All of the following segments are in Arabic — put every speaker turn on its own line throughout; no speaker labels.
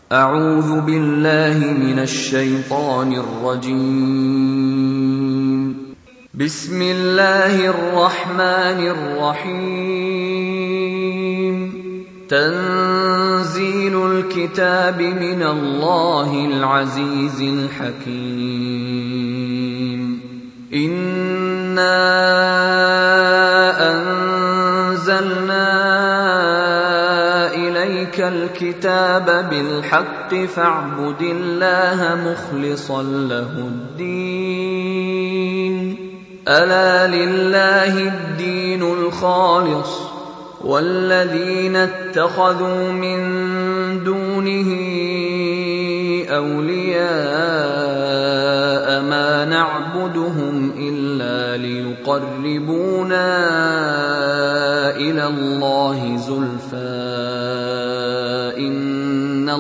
أعوذ بالله من الشيطان الرجيم. بسم الله الرحمن الرحيم. تنزيل الكتاب من الله العزيز الحكيم. إنا أنزلنا إليك الكتاب بالحق فاعبد الله مخلصا له الدين. ألا لله الدين الخالص والذين اتخذوا من دونه أولياء ما نعبدهم إلا ليقربونا إلى الله زلفى إن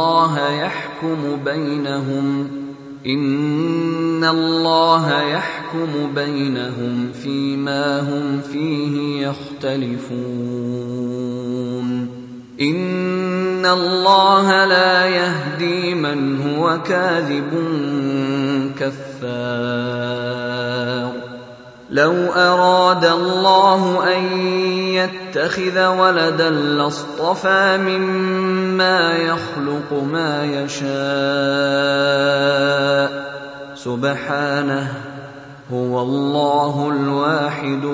الله يحكم بينهم فيما هم فيه يختلفون. إن الله لا يهدي من هو كاذب كفار. لو أراد الله أن يتخذ ولدا لاصطفى مما يخلق ما يشاء سبحانه هو الله الواحد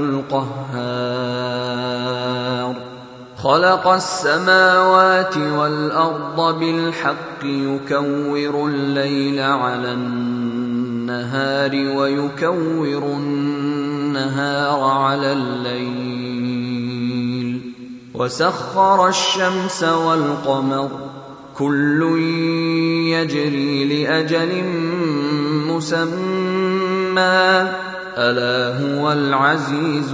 القهار. خلق السماوات والأرض بالحق يكور الليل على النهار ويكور النهار على الليل وسخر الشمس والقمر كل يجري لأجل مسمى ألا هو العزيز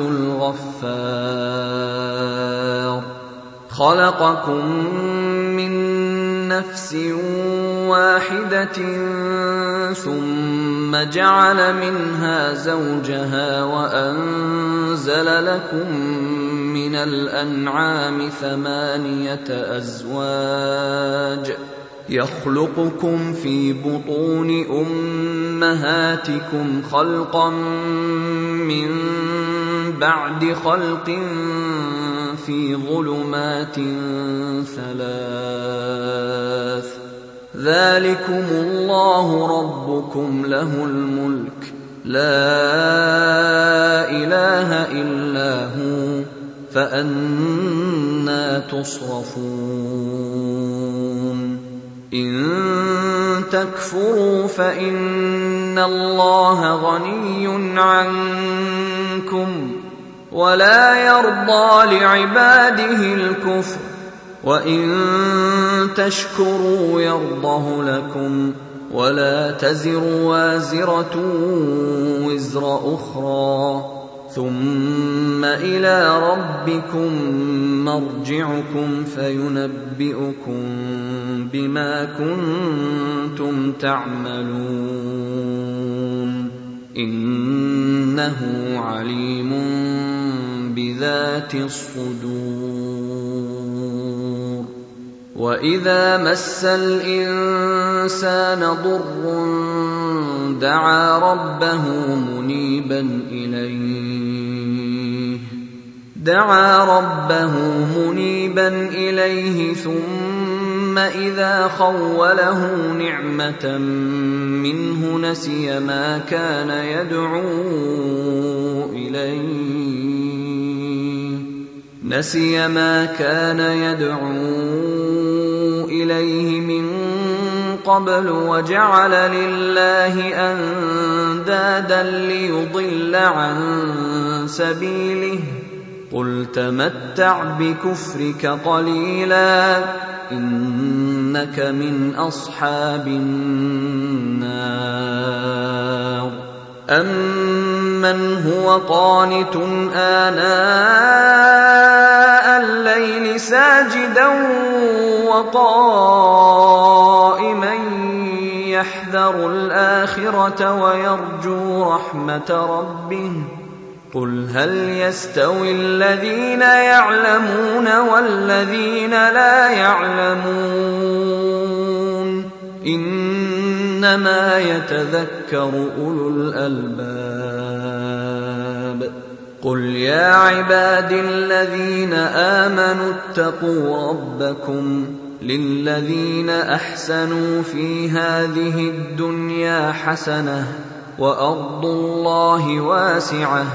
الغفار. خلقكم من نفس واحدة ثم جعل منها زوجها وأنزل لكم من الأنعام 8 أزواج يخلقكم في بطون أمهاتكم خلقا من بعد خلق في ظلمات 3 ذلكم الله ربكم له الملك لا إله إلا هو فأنى تصرفون. إن تكفروا فإن الله غني عنكم ولا يرضى لعباده الكفر وإن تشكروا يرضه لكم ولا تزر وازرة وزر أخرى ثم إلى ربكم مرجعكم فينبئكم بما كنتم تعملون إنه عليم بذات الصدور. وإذا مس الإنسان ضر دعا ربه منيبا إليه ثم إذا خوله نعمة منه نسي ما كان يدعو إليه من قبل وجعل لله أندادا ليضل عن سبيله قل تمتع بكفرك قليلا إنك من أصحاب النار. أمن هو قانت آناء الليل ساجدا وقائما يحذر الآخرة ويرجو رحمة ربه قل هل يستوي الذين يعلمون والذين لا يعلمون إنما يتذكر أولو الألباب. قل يا عباد الذين آمنوا اتقوا ربكم للذين أحسنوا في هذه الدنيا حسنة وأرض الله واسعة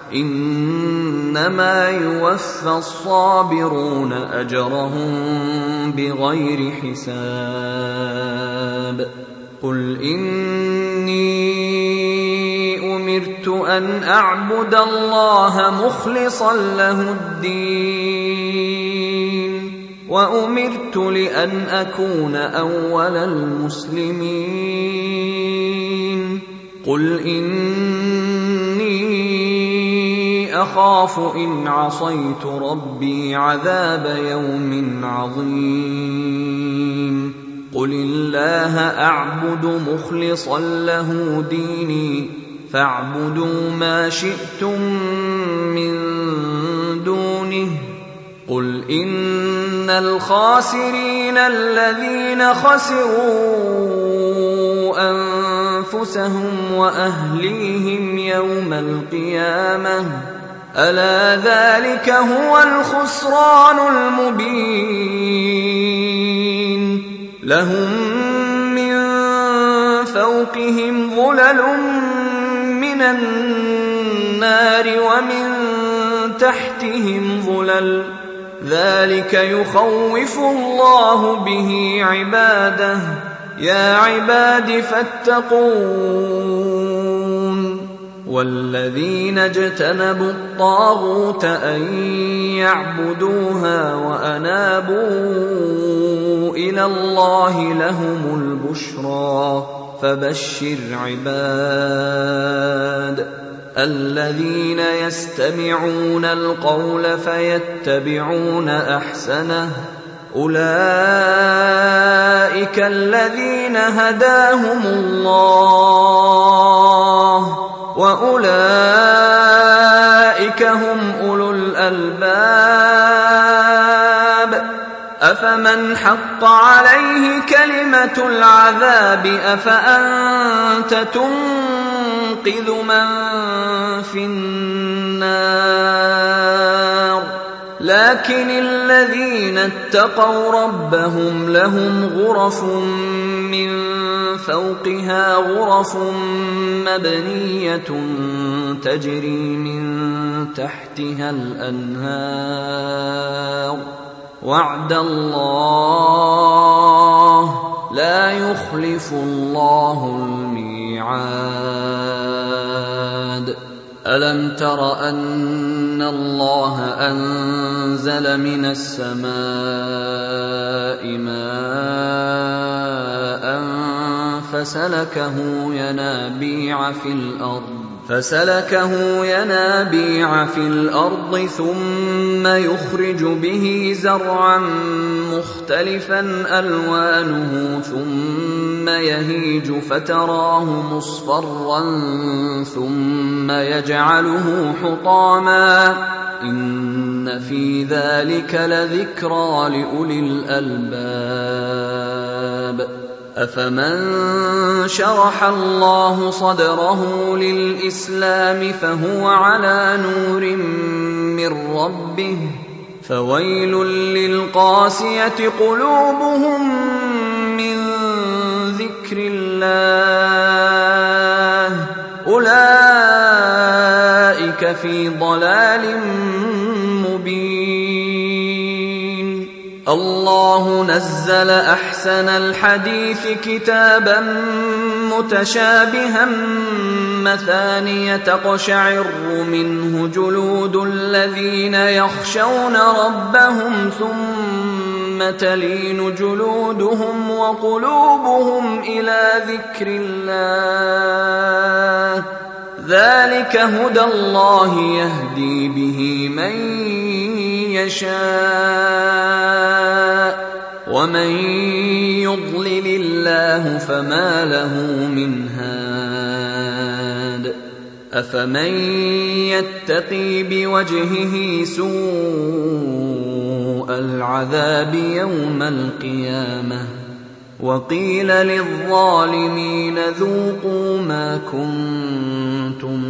إنما يوفى الصابرون أجرهم بغير حساب. قل إني أمرت أن أعبد الله مخلصا له الدين وأمرت لأن أكون أول المسلمين. قل إني أخاف إن عصيت ربي عذاب يوم عظيم. قل الله أعبد مخلصا له ديني فاعبدوا ما شئتم من دونه. قل إن الخاسرين الذين خسروا أنفسهم وأهليهم يوم القيامة ألا ذلك هو الخسران المبين. لهم من فوقهم ظلل من النار ومن تحتهم ظلل ذلك يخوف الله به عباده. يا عباد فاتقون. والذين اجتنبوا الطاغوت أن يعبدوها وأنابوا إلى الله لهم البشرى. فبشر عباد الذين يستمعون القول فيتبعون أحسنه أولئك الذين هداهم الله وأولئك هم أولو الألباب. أفمن حق عليه كلمة العذاب أفأنت تنقذ من في النار. لكن الذين اتقوا ربهم لهم غرف من فوقها غرف مبنية تجري من تحتها الأنهار وعد الله لا يخلف الله الميعاد. ألم تر أن الله أنزل من السماء ماء فسلكه ينابيع في الأرض ثم يخرج به زرعا مختلفا ألوانه ثم يهيج فتراه مصفرا ثم يجعله حطاما إن في ذلك لذكرى لأولي الألباب. أفمن شرح الله صدره للإسلام فهو على نور من ربه فويل للقاسية قلوبهم من ذكر الله أولئك في ضلال مبين. الله نزل أحسن الحديث كتابا متشابها مثانية تقشعر منه جلود الذين يخشون ربهم ثم تلين جلودهم وقلوبهم إلى ذكر الله ذلك هدى الله يهدي به من يشاء ومن يضلل الله فما له من هاد. أفمن يتقي بوجهه سوء العذاب يوم القيامة وقيل للظالمين ذوقوا ما كنتم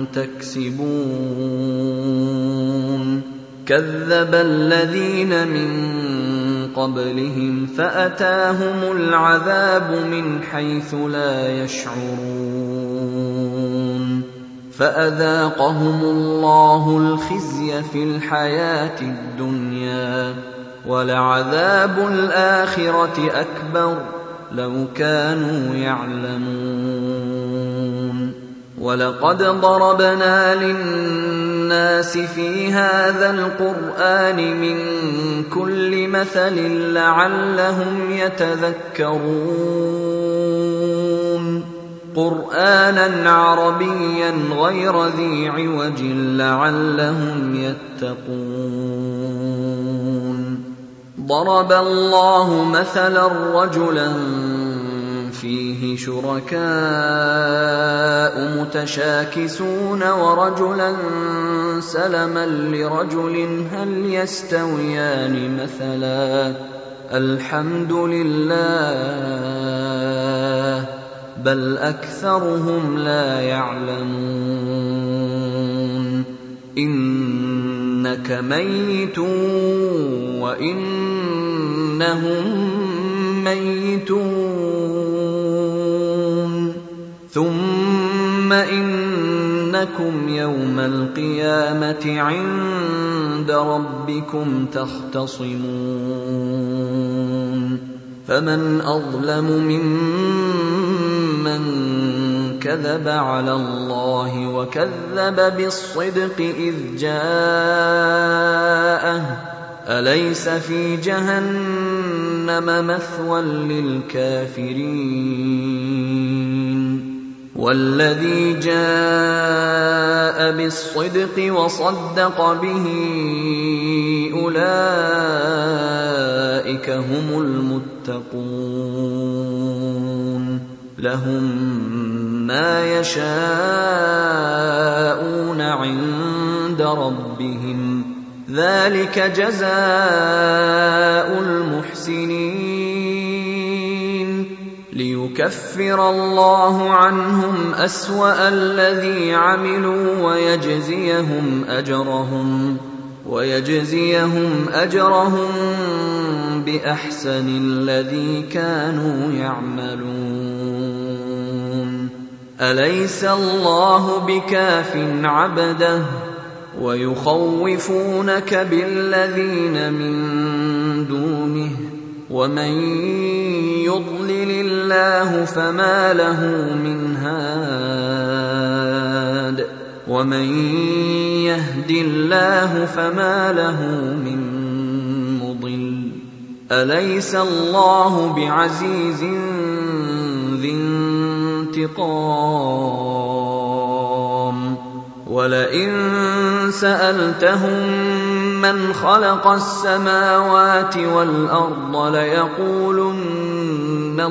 تكسبون كذب الذين من قبلهم فأتاهم العذاب من حيث لا يشعرون فأذاقهم الله الخزي في الحياة الدنيا ولعذاب الآخرة أكبر لو كانوا يعلمون ولقد ضربنا للناس في هذا القرآن من كل مثل لعلهم يتذكرون قرآنا عربيا غير ذي عوج لعلهم يتقون ضرب الله مثلا رجلا فيه شركاء متشاكسون ورجلا سلما لرجل هل يستويان مثلا الحمد لله بل أكثرهم لا يعلمون إنك ميت وإنهم ميتون ثم إنكم يوم القيامة عند ربكم تختصمون فمن أظلم ممن كذب على الله وكذب بالصدق إذ جاءه أليس في جهنم مثوى للكافرين والذي جاء بالصدق وصدق به أولئك هم المتقون لهم ما يشاءون عند ربهم ذلك جزاء المحسنين ليكفر الله عنهم أسوأ الذي عملوا ويجزيهم أجرهم بأحسن الذي كانوا يعملون أليس الله بكاف عبده ويخوفونك بالذين من دونه ومن يضلل الله فما له من هاد ومن يهد الله فما له من مضل أليس الله بعزيز ذي انتقام ولئن سألتهم من خلق السماوات والأرض ليقولن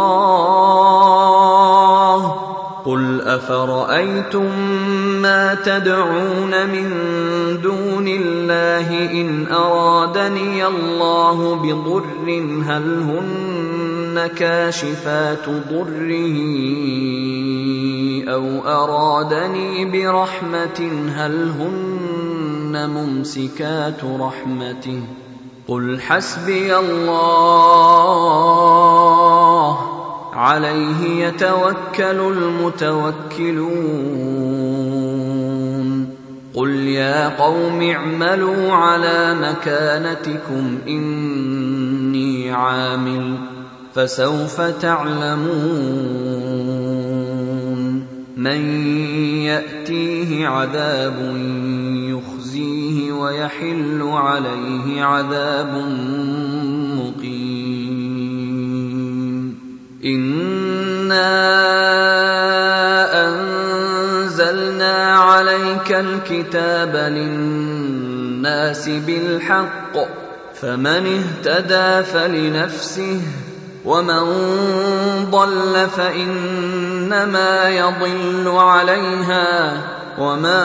الله قل أفرأيتم ما تدعون من دون الله إن أرادني الله بضر هل هن كاشفات ضره أو أرادني برحمة هل هن ممسكات رحمته قل حسبي الله عليه يتوكل المتوكلون قل يا قوم اعملوا على مكانتكم إني عامل فسوف تعلمون من يأتيه عذاب يخزيه ويحل عليه عذاب مقيم إنا أنزلنا عليك الكتاب للناس بالحق فمن اهتدى فلنفسه ومن ضل فإنما يضل عليها وما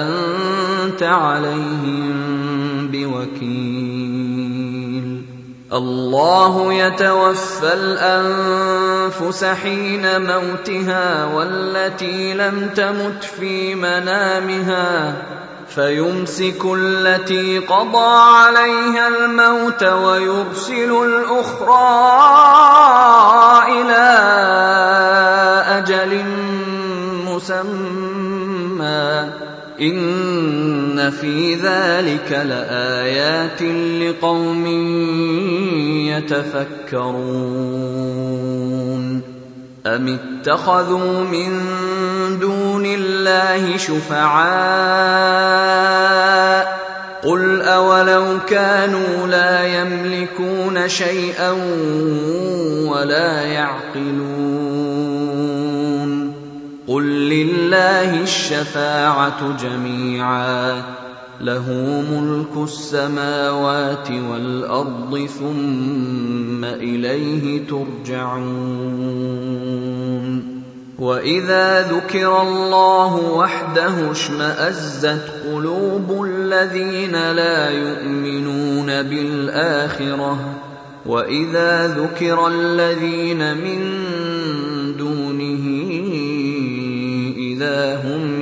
أنت عليهم بوكيل الله يتوفى الأنفس حين موتها والتي لم تمت في منامها فيمسك التي قضى عليها الموت ويرسل الأخرى إلى أجل مسمى إن في ذلك لآيات لقوم يتفكرون أم اتخذوا من دون الله شفعاء قل أولو كانوا لا يملكون شيئا ولا يعقلون قل لله الشفاعة جميعا له ملك السماوات والأرض ثم إليه ترجعون وإذا ذكر الله وحده اشمأزت قلوب الذين لا يؤمنون بالآخرة وإذا ذكر الذين من دونه إذا هم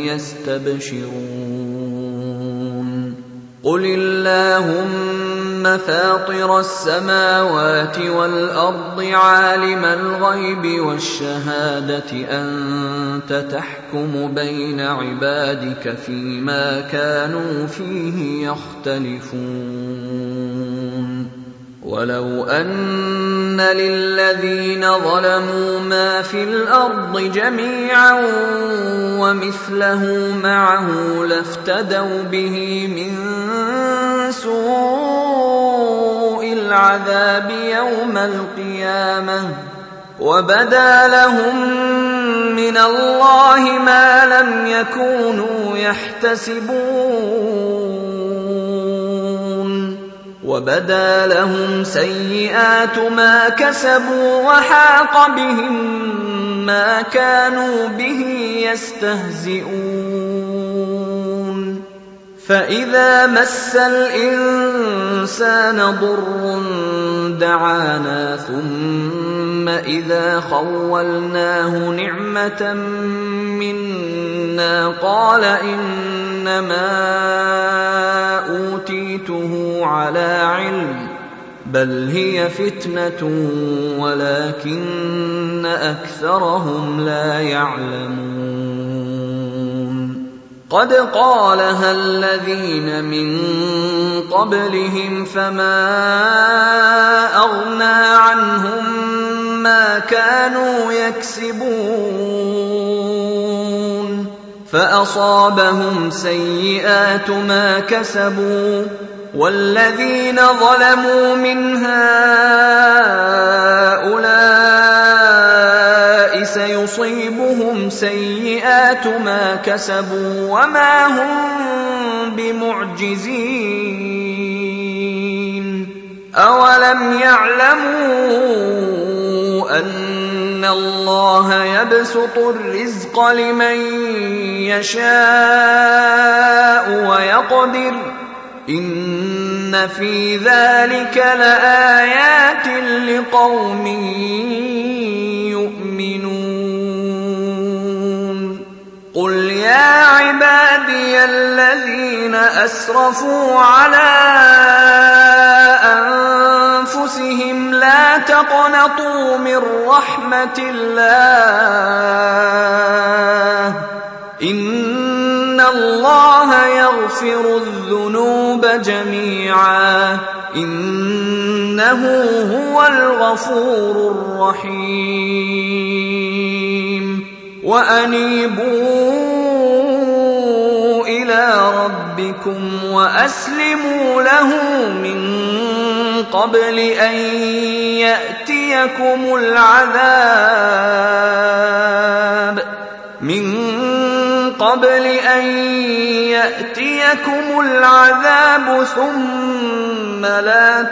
يستبشرون قل اللهم فاطر السماوات والأرض عالم الغيب والشهادة أنت تحكم بين عبادك فيما كانوا فيه يختلفون ولو أن للذين ظلموا ما في الأرض جميعا ومثله معه لافتدوا به من سوء العذاب يوم القيامة وبدا لهم من الله ما لم يكونوا يحتسبون وبدا لهم سيئات ما كسبوا وحاق بهم ما كانوا به يستهزئون فإذا مس الإنسان ضر دعانا ثم إذا خولناه نعمة منا قال إنما أوتيته على علم بل هي فتنة ولكن أكثرهم لا يعلمون قد قالها الذين من قبلهم فما أغنى عنهم ما كانوا يكسبون فأصابهم سيئات ما كسبوا والذين ظلموا من هؤلاء سيصيبهم سيئات ما كسبوا وما هم بمعجزين أولم يعلموا أن الله يبسط الرزق لمن يشاء ويقدر إن في ذلك لآيات لقوم يؤمنون قل يا عبادي الذين أسرفوا على أنفسهم لا تقنطوا من رحمة الله إن الله يغفر الذنوب جميعا إنه هو الغفور الرحيم وأنيبوا إلى ربكم وأسلموا له من قبل أن يأتيكم العذاب ثم لا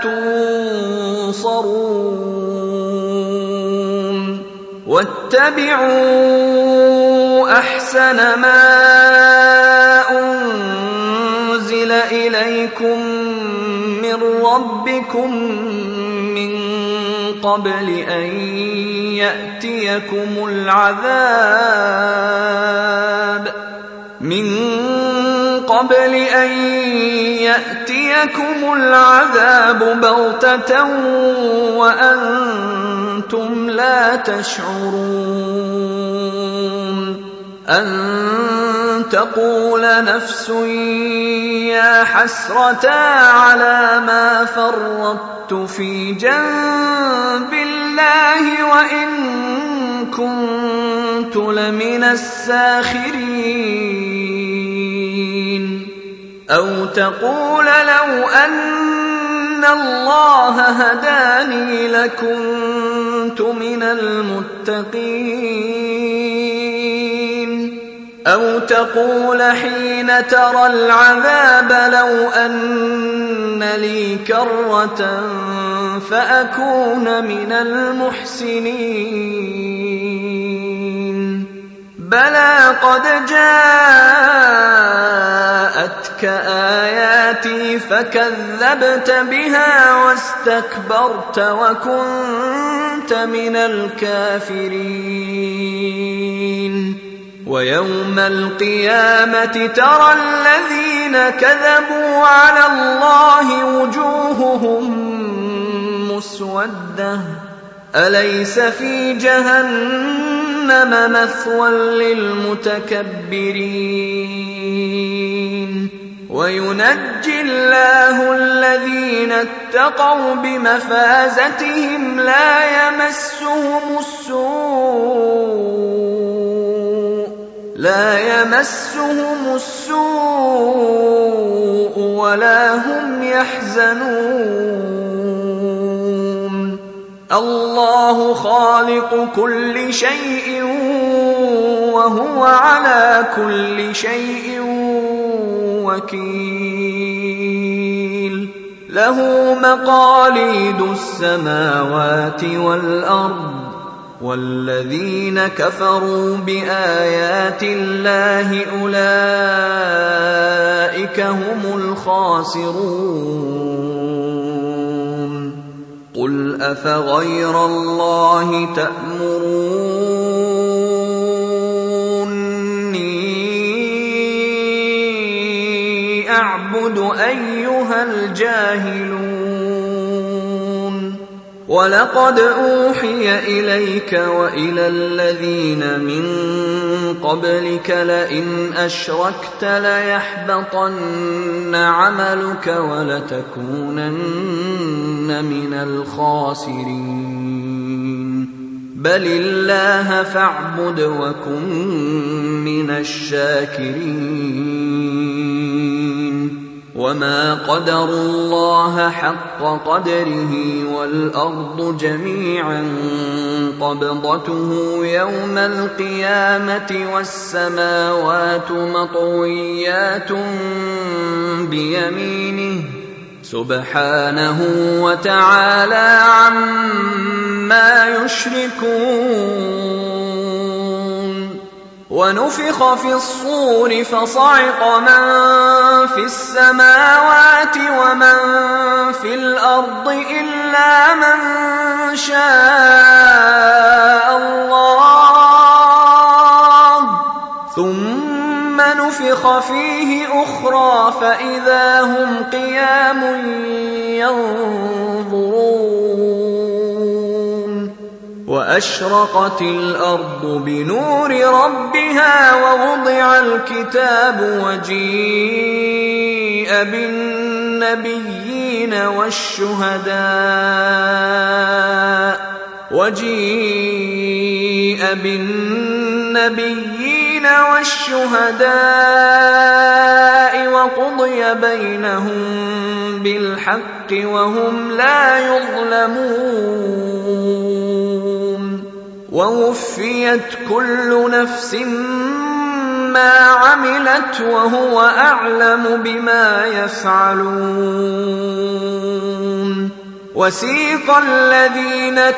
تنصرون واتبعوا أحسن ما أنزل إليكم من ربكم قبل أن يأتيكم العذاب بغتة وأنتم لا تشعرون أن تقول نفس يا حسرتا على ما فرطت في جنب الله وإن كنت لمن الساخرين أو تقول لو أن الله هداني لكنت من المتقين أو تقول حين ترى العذاب لو أن لي كرة فأكون من المحسنين بلى قد جاءتك آياتي فكذبت بها واستكبرت وكنت من الكافرين ويوم القيامة ترى الذين كذبوا على الله وجوههم مسودة أليس في جهنم مثوى للمتكبرين وينجي الله الذين اتقوا بمفازتهم لا يمسهم السوء ولا هم يحزنون الله خالق كل شيء وهو على كل شيء وكيل له مقاليد السماوات والأرض والذين كفروا بآيات الله أولئك هم الخاسرون قل أفغير الله تأمروني أعبد أيها الجاهلون ولقد أوحي إليك وإلى الذين من قبلك لئن أشركت ليحبطن عملك ولتكونن من الخاسرين بل الله فاعبد وكن من الشاكرين وما قدروا الله حق قدره والأرض جميعا قبضته يوم القيامة والسماوات مطويات بيمينه سبحانه وتعالى عما يشركون ونفخ في الصور فصعق من في السماوات ومن في الأرض إلا من شاء الله ثم نفخ فيه أخرى فإذا هم قيام ينظرون وأشرقت الأرض بنور ربها ووضع الكتاب وجيء بالنبيين والشهداء وقضي بينهم بالحق وهم لا يظلمون ووفيت كل نفس ما عملت وهو أعلم بما يفعلون وسيق الذين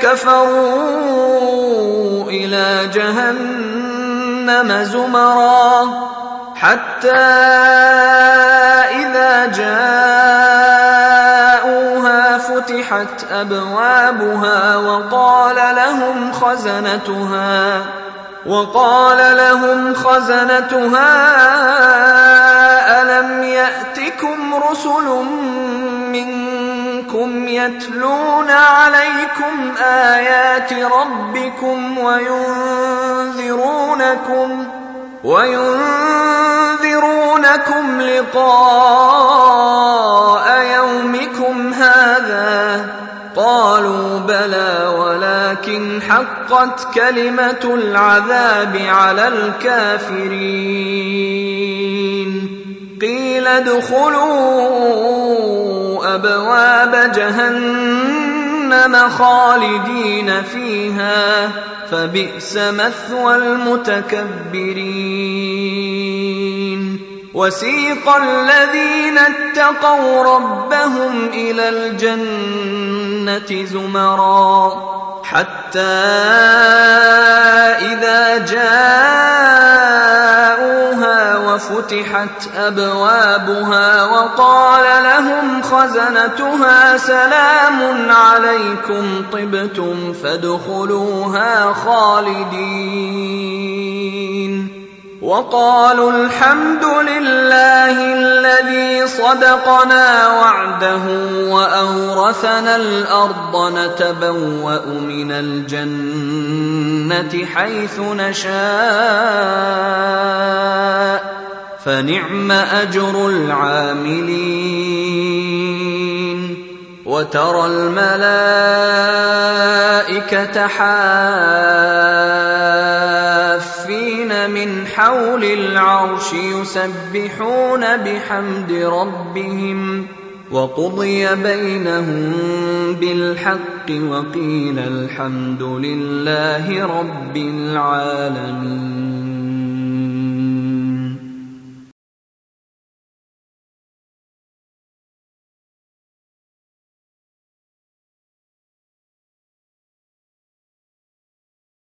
كفروا إلى جهنم زمرا حتى إذا جاءوها وفتحت أبوابها وقال لهم خزنتها ألم يأتكم رسل منكم يتلون عليكم آيات ربكم وينذرونكم لقاء يومكم هذا؟ قالوا بلى ولكن حقت كلمة العذاب على الكافرين. قيل ادخلوا أبواب جهنم خالدين فيها فبئس مثوى المتكبرين. وسيق الذين اتقوا ربهم إلى الجنة زمرا حتى إذا جاءوها وفتحت أبوابها وقال لهم خزنتها سلام عليكم طبتم فادخلوها خالدين. وقالوا الحمد لله الذي صدقنا وعده وأورثنا الأرض نتبوأ من الجنة حيث نشاء فنعم أجر العاملين. وترى الملائكة حافين من حول العرش يسبحون بحمد ربهم وقضي بينهم بالحق وقيل الحمد لله رب العالمين.